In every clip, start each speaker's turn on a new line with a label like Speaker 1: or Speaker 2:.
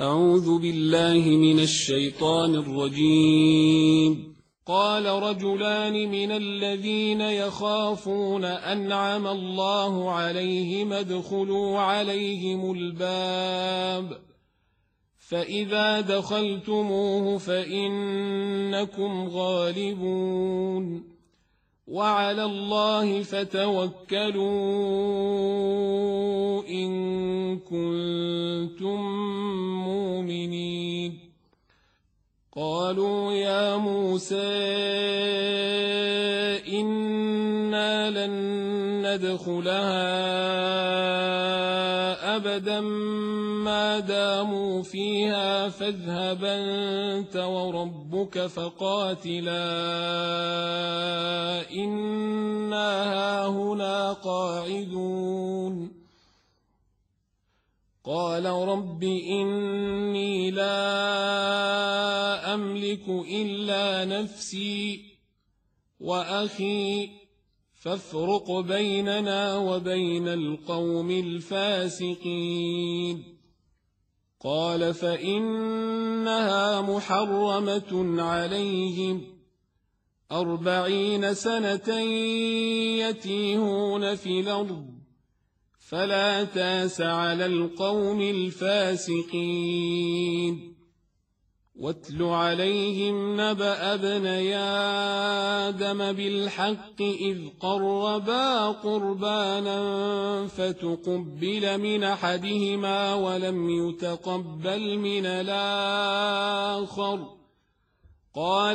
Speaker 1: أعوذ بالله من الشيطان الرجيم. قال رجلان من الذين يخافون أنعم الله عليهم ادخلوا عليهم الباب فإذا دخلتموه فإنكم غالبون وعلى الله فتوكلوا إن كنتم مؤمنين. قالوا يا موسى إنا لن ندخلها أبدا ما داموا فيها فاذهب أنت وربك فقاتلا إنا هاهنا قاعدون. قال رب إني لا أملك إلا نفسي وأخي فافرق بيننا وبين القوم الفاسقين. قال فإنها محرمة عليهم 40 سنة يتيهون في الأرض فلا تاس على القوم الفاسقين. واتل عليهم نبأ ابني آدم بالحق إذ قربا قربانا فتقبل من أحدهما ولم يتقبل من الآخر قال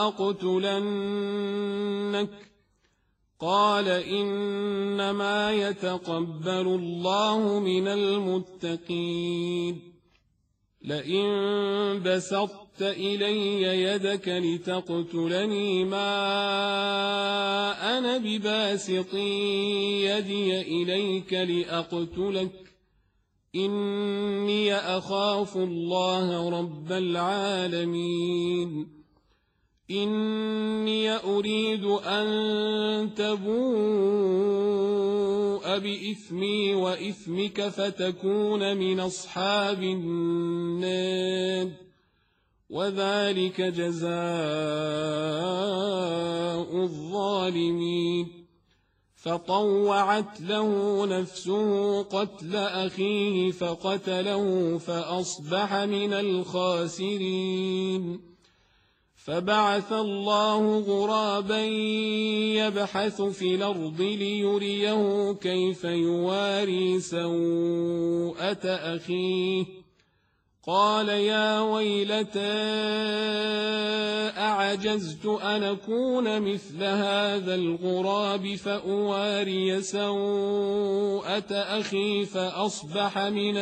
Speaker 1: لأقتلنك قال إنما يتقبل الله من المتقين. لئن بسطت إلي يدك لتقتلني ما أنا بباسط يدي إليك لأقتلك إني أخاف الله رب العالمين. إني أريد أن تبوء بإثمي وإثمك فتكون من أصحاب النار وذلك جزاء الظالمين. فطوعت له نفسه قتل أخيه فقتله فأصبح من الخاسرين. فبعث الله غرابا يبحث في الأرض ليريه كيف يواري سوءة أخيه قال يا ويلتى أعجزت أن أكون مثل هذا الغراب فأواري سوءة أخي فأصبح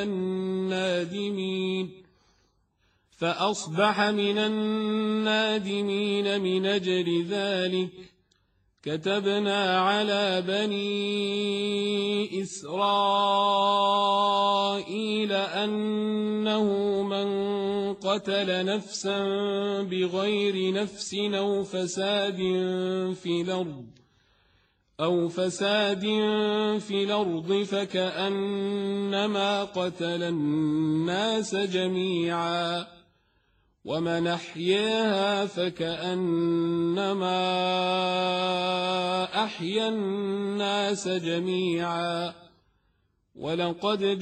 Speaker 1: من النادمين. من أجل ذلك كتبنا على بني إسرائيل أنه من قتل نفسا بغير نفس أو فساد في الأرض فكأنما قتل الناس جميعا ومن أحياها فكأنما أحيا الناس جميعا. ولقد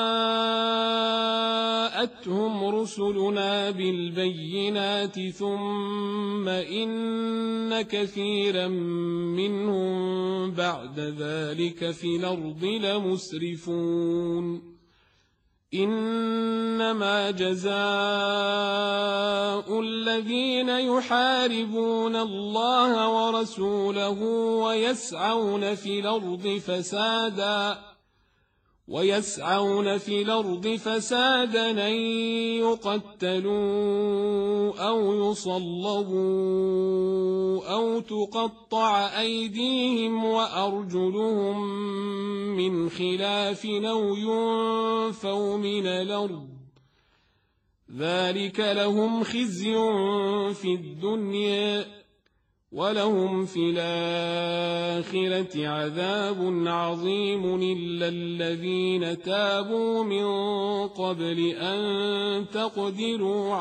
Speaker 1: جاءتهم رسلنا بالبينات ثم إن كثيرا منهم بعد ذلك في الأرض لمسرفون. إنما جزاء الذين يحاربون الله ورسوله ويسعون في الأرض فسادا أن يقتلوا أو يصلبوا أو تقطع أيديهم وأرجلهم من خلاف أو ينفوا من الأرض ذلك لهم خزي في الدنيا ولهم في الآخرة عذاب عظيم إلا الذين تابوا من قبل أن تقدروا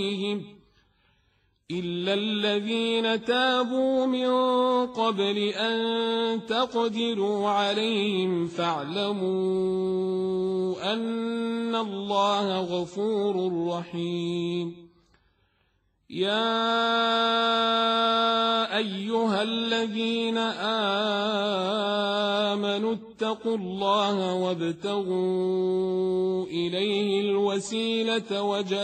Speaker 1: عليهم فاعلموا أن الله غفور رحيم يا أيها الذين آمنوا اتقوا الله وابتغوا إليه الوسيلة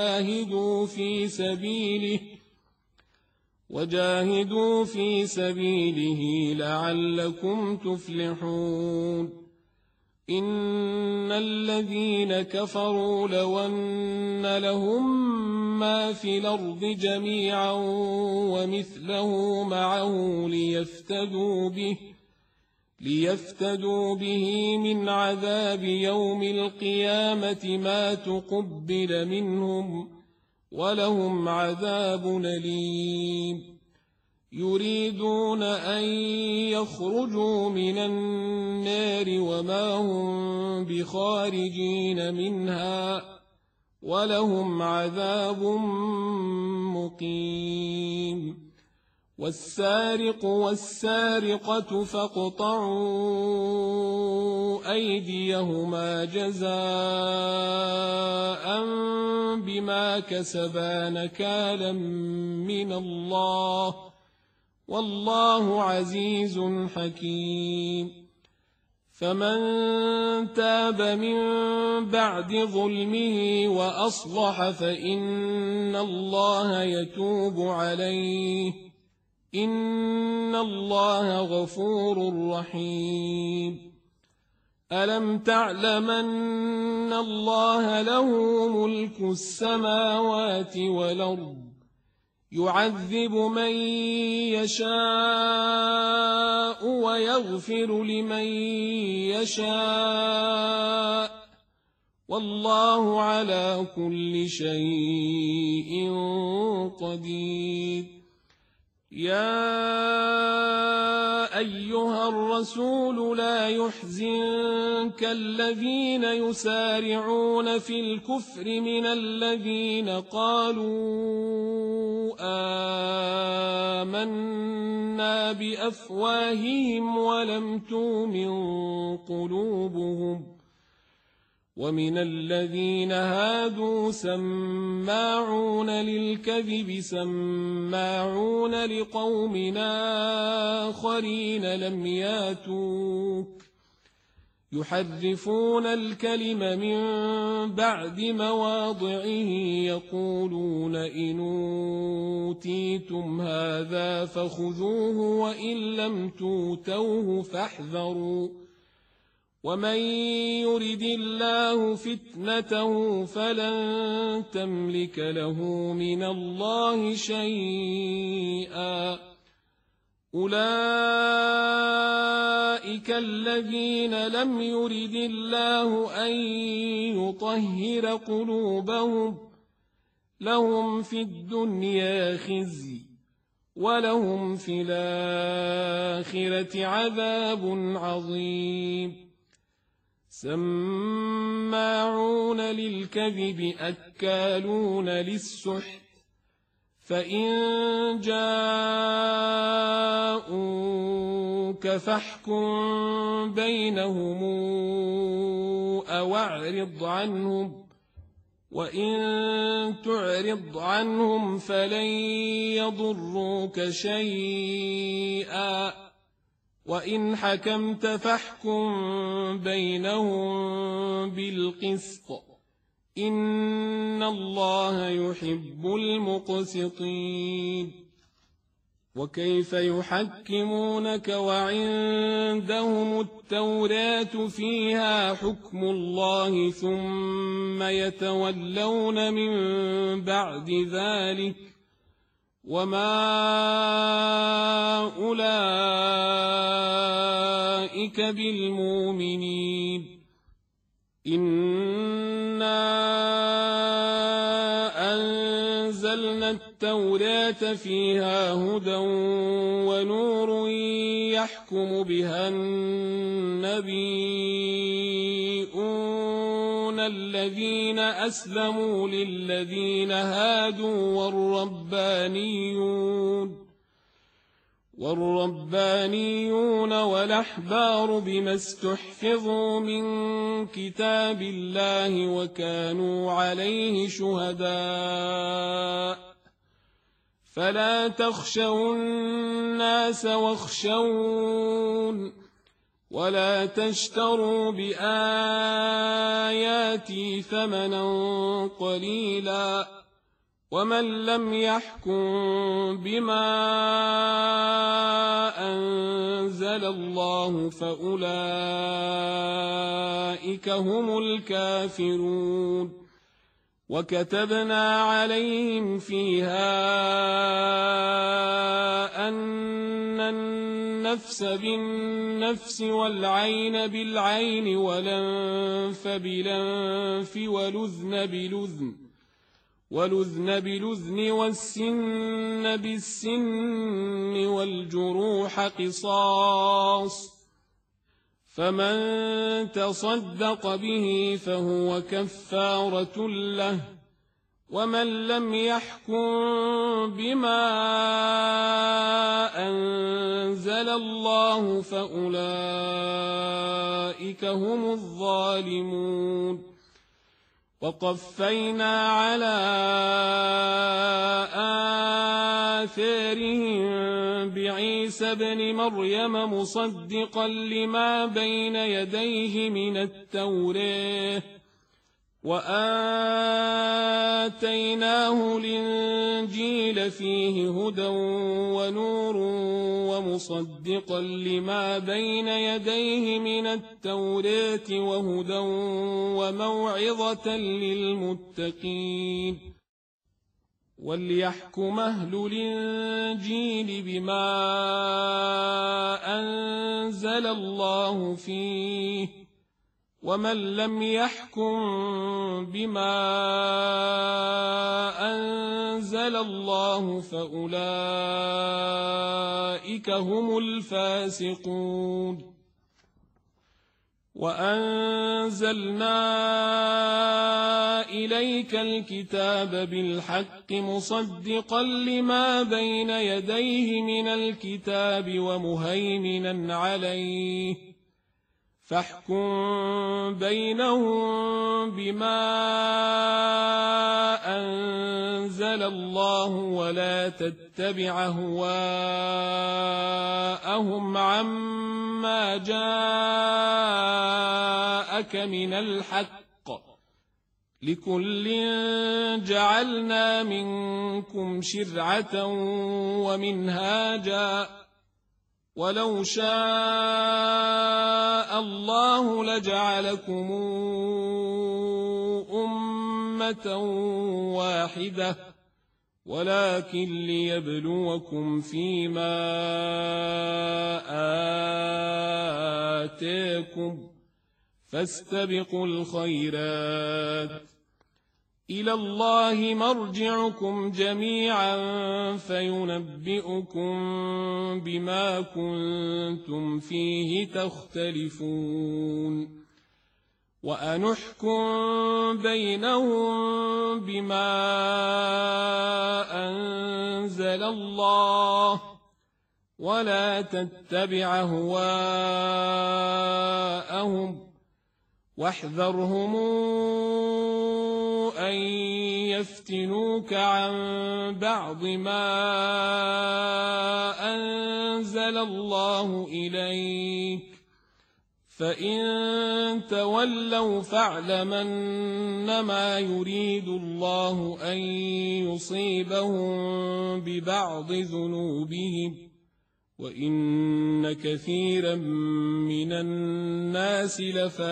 Speaker 1: وجاهدوا في سبيله لعلكم تفلحون إن الذين كفروا لو أن لهم ما في الأرض جميعا ومثله معه ليفتدوا به من عذاب يوم القيامة ما تقبل منهم ولهم عذاب أليم يريدون أن يخرجوا من النار وما هم بخارجين منها ولهم عذاب مقيم والسارق والسارقة فاقطعوا أيديهما جزاء بما كسبا نكالا من الله والله عزيز حكيم فمن تاب من بعد ظلمه وأصلح فإن الله يتوب عليه إن الله غفور رحيم ألم تعلم أن الله له ملك السماوات والأرض يعذب من يشاء ويغفر لمن يشاء والله على كل شيء قدير يا أيها الرسول لا يحزنك الذين يسارعون في الكفر من الذين قالوا آمنا بأفواههم ولم تؤمن قلوبهم ومن الذين هادوا سماعون للكذب سماعون لقوم آخرين لم ياتوك يحرفون الكلم من بعد مواضعه يقولون إن أوتيتم هذا فخذوه وإن لم توتوه فاحذروا ومن يرد الله فتنته فلن تملك له من الله شيئا أولئك الذين لم يرد الله أن يطهر قلوبهم لهم في الدنيا خزي ولهم في الآخرة عذاب عظيم سماعون للكذب أكالون للسحت فإن جاءوك فاحكم بينهم أو أعرض عنهم وإن تعرض عنهم فلن يضروك شيئا وإن حكمت فاحكم بينهم بالقسط إن الله يحب المقسطين وكيف يحكمونك وعندهم التوراة فيها حكم الله ثم يتولون من بعد ذلك وما أولئك بالمؤمنين إنا أنزلنا أنزلنا التوراة فيها هدى ونور يحكم بها النبيون الذين أسلموا للذين هادوا والربانيون والأحبار بما استحفظوا من كتاب الله وكانوا عليه شهداء فلا تخشوا الناس واخشون ولا تشتروا بآياتي ثمنا قليلا ومن لم يحكم بما أنزل الله فأولئك هم الكافرون وكتبنا عليهم فيها أن النفس بالنفس والعين بالعين والأنف بالأنف والأذن بالأذن والسن بالسن والجروح قصاص فمن تصدق به فهو كفارة له ومن لم يحكم بما أنزل الله فأولئك هم الظالمون وقفينا على آثارهم بعيسى ابن مريم مصدقا لما بين يديه من التوراة وآتيناه الإنجيل فيه هدى ونور ومصدقا لما بين يديه من التوراة وهدى وموعظة للمتقين وليحكم أهل الإنجيل بما أنزل الله فيه ومن لم يحكم بما أنزل الله فأولئك هم الفاسقون وأنزلنا إليك الكتاب بالحق مصدقا لما بين يديه من الكتاب ومهيمنا عليه فاحكم بينهم بما أنزل الله ولا تتبع أهواءهم عما جاءك من الحق لكل جعلنا منكم شرعة ومنهاجا ولو شاء الله لجعلكم أمة واحدة ولكن ليبلوكم فيما آتاكم فاستبقوا الخيرات إلى الله مرجعكم جميعا فينبئكم بما كنتم فيه تختلفون وأنحكم بينهم بما أنزل الله ولا تتبع أهواءهم واحذرهم أن يفتنوك عن بعض ما أنزل الله إليك فإن تولوا فاعلم أنما يريد الله أن يصيبهم ببعض ذنوبهم وإن كثيرا من الناس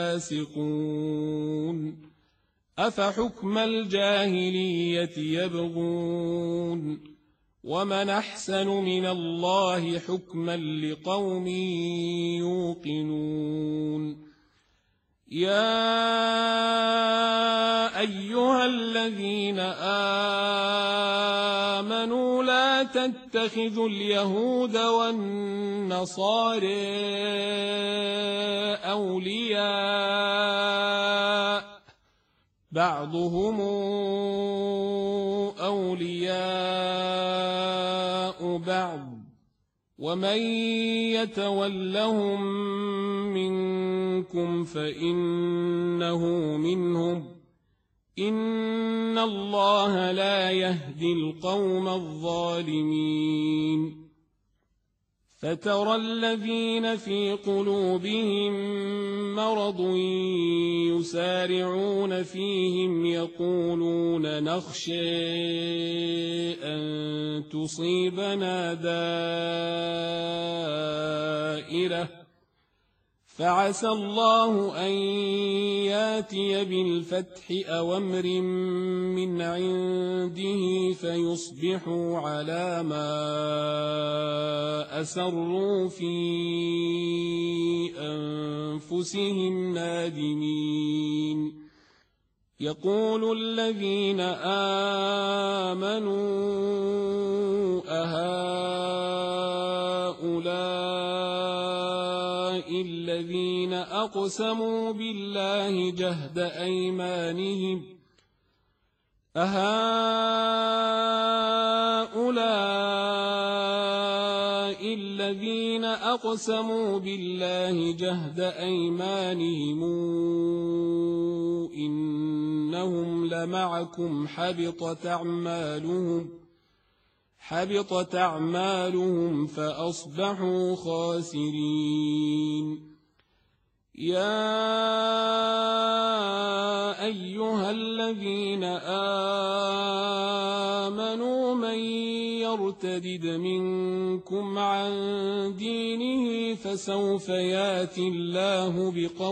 Speaker 1: لفاسقون أفحكم الجاهلية يبغون ومن أحسن من الله حكما لقوم يوقنون يا أيها الذين آمنوا لا تتخذوا اليهود والنصارى أولياء بعضهم أولياء بعض ومن يتولهم منكم فإنه منهم إن الله لا يهدي القوم الظالمين فترى الذين في قلوبهم مرض يسارعون فيهم يقولون نخشى أن تصيبنا دائرة فعسى الله أن ياتي بالفتح أو أمر من عنده فيصبحوا على ما أسروا في أنفسهم نادمين يقول الذين آمنوا أهؤلاء الذين أقسموا بالله جهد أيمانهم أهؤلاء الذين أقسموا بالله جهد أيمانهم إنهم لمعكم حبطت أعمالهم فأصبحوا خاسرين يا أيها الذين آمنوا من يرتدد منكم عن دينه فسوف ياتي الله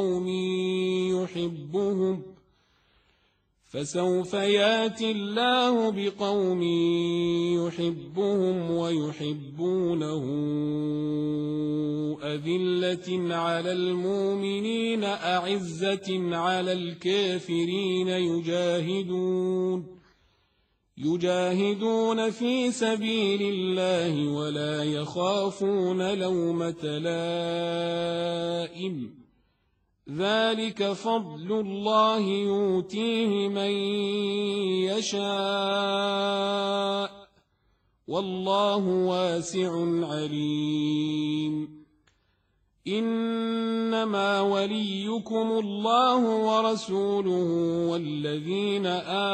Speaker 1: بقوم يحبهم ويحبونه أذلة على المؤمنين أعزة على الكافرين يجاهدون في سبيل الله ولا يخافون لومة لائم ذلك فضل الله يؤتيه من يشاء والله واسع عليم إنما وليكم الله ورسوله والذين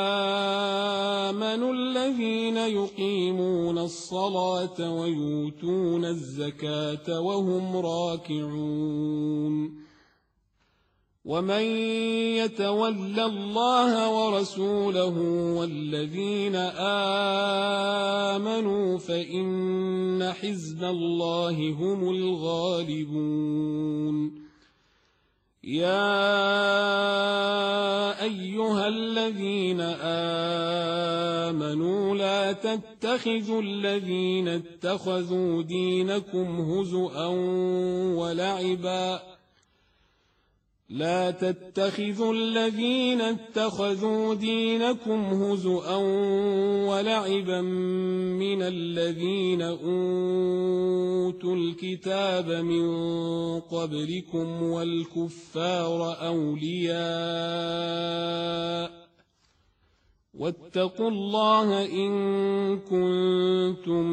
Speaker 1: آمنوا الذين يقيمون الصلاة ويؤتون الزكاة وهم راكعون ومن يتول الله ورسوله والذين آمنوا فإن حزب الله هم الغالبون يا أيها الذين آمنوا لا تتخذوا الذين اتخذوا دينكم هزؤا ولعبا من الذين أوتوا الكتاب من قبلكم والكفار أولياء واتقوا الله إن كنتم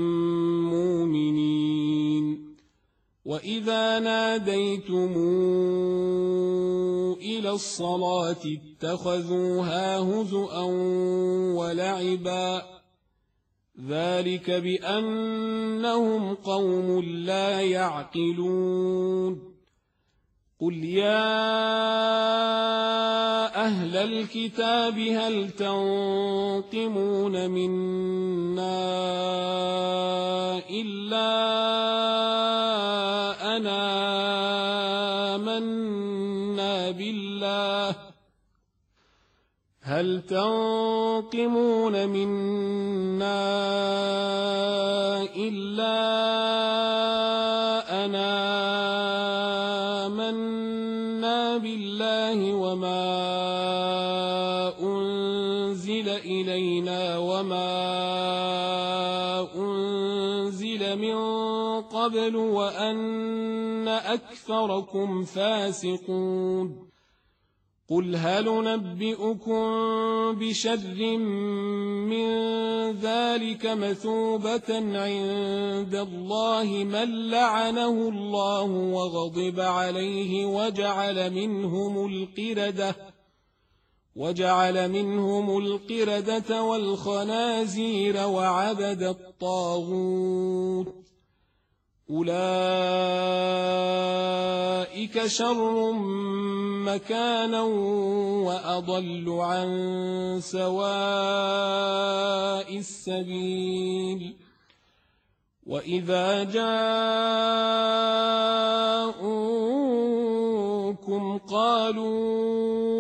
Speaker 1: مؤمنين وإذا ناديتم إلى الصلاة اتخذوها هزؤا ولعبا ذلك بأنهم قوم لا يعقلون قل يا أهل الكتاب هل تنقمون منا إلا أنا آمنا بالله هل تنقمون منا إلا أنا آمنا بالله علينا وما أنزل من قبل وأن أكثركم فاسقون قل هل ننبئكم بشر من ذلك مثوبة عند الله من لعنه الله وغضب عليه وجعل منهم القردة والخنازير وعبد الطاغوت أولئك شر مكانا وأضل عن سواء السبيل وإذا جاءوكم قالوا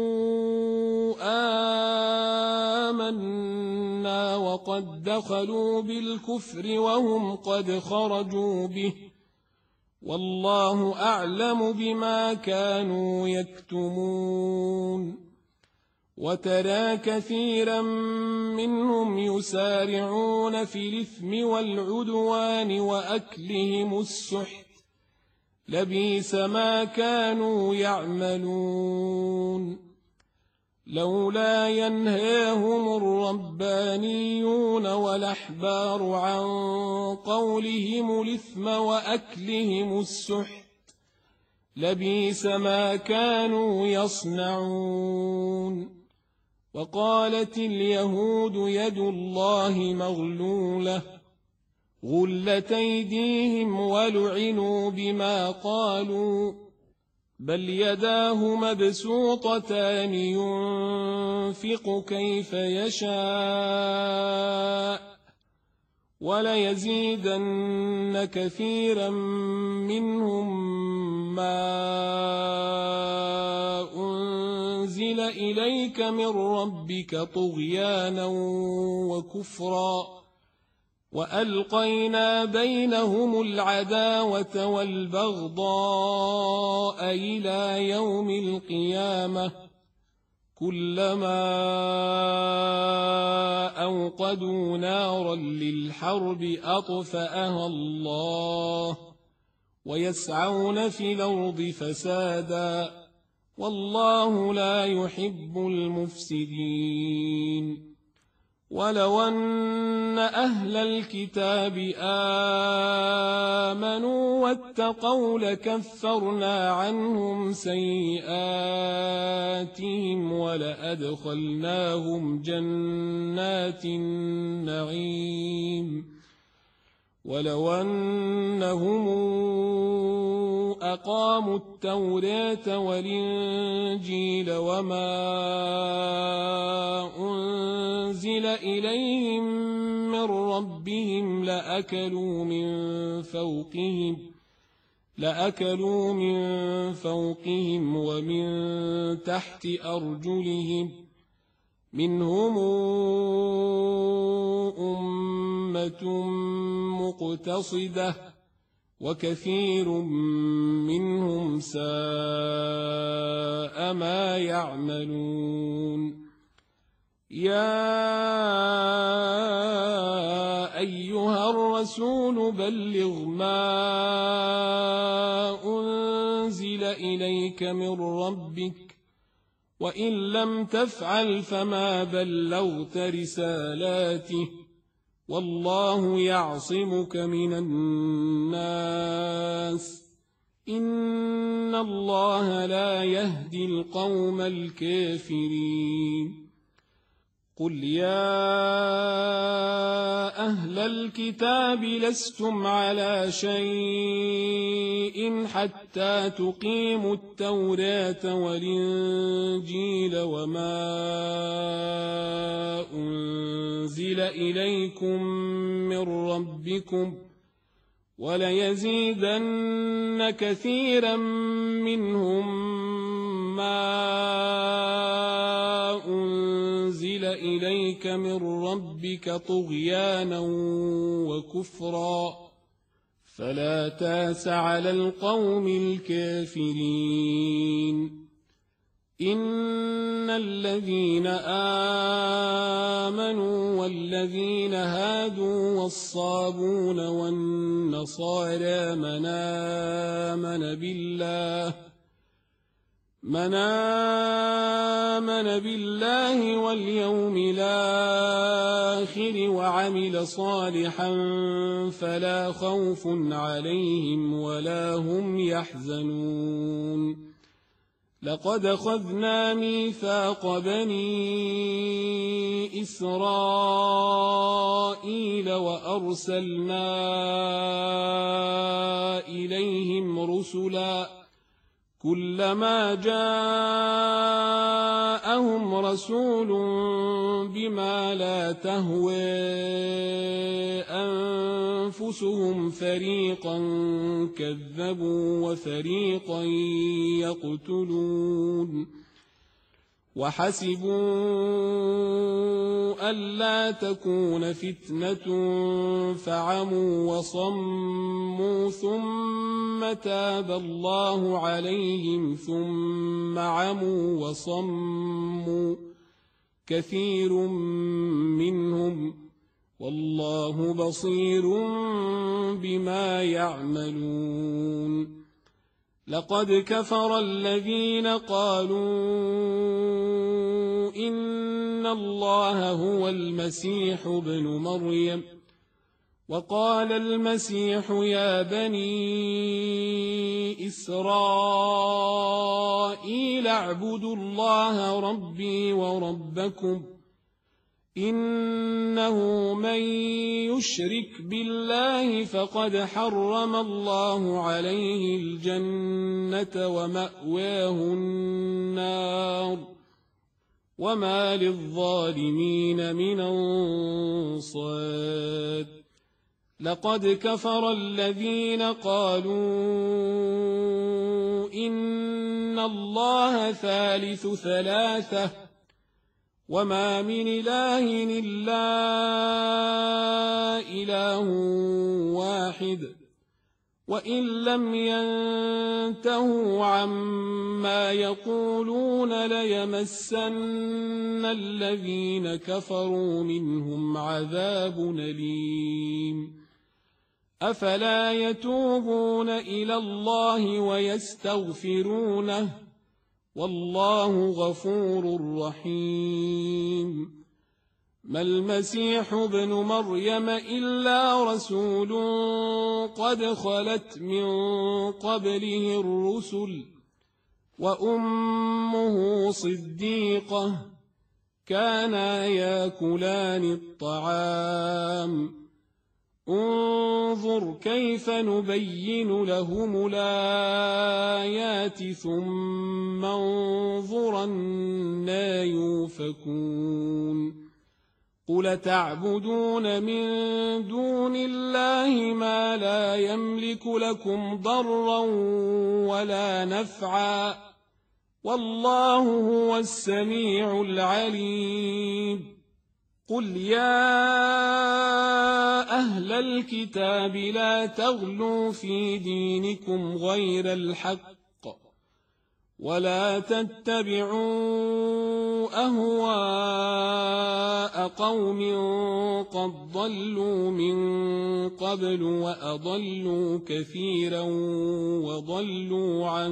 Speaker 1: آمنا وقد دخلوا بالكفر وهم قد خرجوا به والله أعلم بما كانوا يكتمون وترى كثيرا منهم يسارعون في الإثم والعدوان وأكلهم السحت لبئس ما كانوا يعملون لولا ينهاهم الربانيون والأحبار عن قولهم الإثم وأكلهم السحت لبئس ما كانوا يصنعون وقالت اليهود يد الله مغلولة غلت أيديهم ولعنوا بما قالوا بل يداه مبسوطتان ينفق كيف يشاء وليزيدن كثيرا منهم ما أنزل إليك من ربك طغيانا وكفرا وألقينا بينهم العداوة والبغضاء إلى يوم القيامة كلما أوقدوا نارا للحرب أطفأها الله ويسعون في الأرض فسادا والله لا يحب المفسدين ولو أن أهل الكتاب آمنوا واتقوا لكفرنا عنهم سيئاتهم ولأدخلناهم جنات النعيم ولو أنهم أقاموا التوراة والإنجيل وما أنزل إليهم من ربهم لأكلوا من فوقهم ومن تحت أرجلهم منهم أمة مقتصدة وكثير منهم ساء ما يعملون يا أيها الرسول بلغ ما أنزل إليك من ربك وإن لم تفعل فما بلغت رسالاته والله يعصمك من الناس إن الله لا يهدي القوم الكافرين قل يا أهل الكتاب لستم على شيء حتى تقيموا التوراة والإنجيل وما أنزل إليكم من ربكم وليزيدن كثيرا منهم ما أنزل إليك من ربك طغيانا وكفرا فلا تاس على القوم الكافرين إن الذين آمنوا والذين هادوا والصابون والنصارى من آمن بالله واليوم الآخر وعمل صالحا فلا خوف عليهم ولا هم يحزنون لقد أخذنا ميثاق بني إسرائيل وأرسلنا إليهم رسلا كلما جاءهم رسول بما لا تهوى أنفسهم فريقا كذبوا وفريقا يقتلون وحسبوا ألا تكون فتنة فعموا وصموا ثم تاب الله عليهم ثم عموا وصموا كثير منهم والله بصير بما يعملون لقد كفر الذين قالوا إن الله هو المسيح ابن مريم وقال المسيح يا بني إسرائيل اعبدوا الله ربي وربكم إنه من يشرك بالله فقد حرم الله عليه الجنة ومأواه النار وما للظالمين من أنصار لقد كفر الذين قالوا إن الله ثالث ثلاثة وما من إله إلا إله واحد وإن لم ينتهوا عما يقولون ليمسن الذين كفروا منهم عذاب أليم أفلا يتوبون إلى الله ويستغفرونه والله غفور رحيم ما المسيح ابن مريم إلا رسول قد خلت من قبله الرسل وأمه صديقة كانا ياكلان الطعام انظر كيف نبين لهم الآيات ثم انظر أنى يؤفكون قل تعبدون من دون الله ما لا يملك لكم ضرا ولا نفعا والله هو السميع العليم قل يا أهل الكتاب لا تغلوا في دينكم غير الحق ولا تتبعوا أهواء قوم قد ضلوا من قبل وأضلوا كثيرا وضلوا عن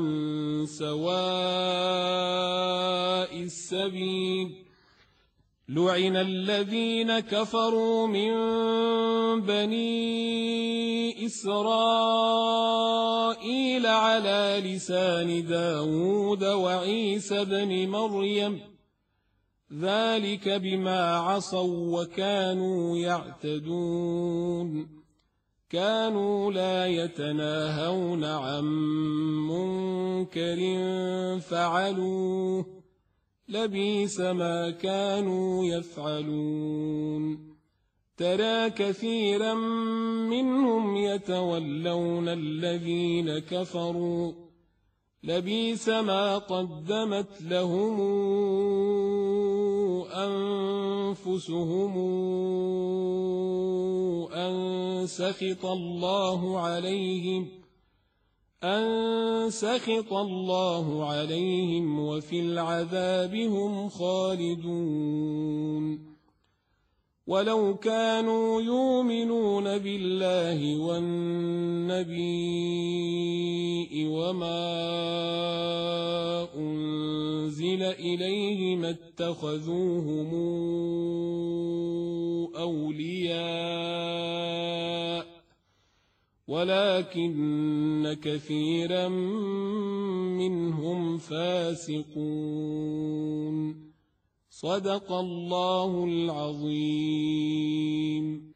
Speaker 1: سواء السبيل لعن الذين كفروا من بني إسرائيل على لسان داود وعيسى بن مريم ذلك بما عصوا وكانوا يعتدون كانوا لا يتناهون عن منكر فعلوه لبئس ما كانوا يفعلون ترى كثيرا منهم يتولون الذين كفروا لبئس ما قدمت لهم أنفسهم أن سخط الله عليهم أن سخط الله عليهم وفي العذاب هم خالدون ولو كانوا يؤمنون بالله والنبي وما أنزل إليه ما اتخذوهم أولياء ولكن كثيرا منهم فاسقون صدق الله العظيم.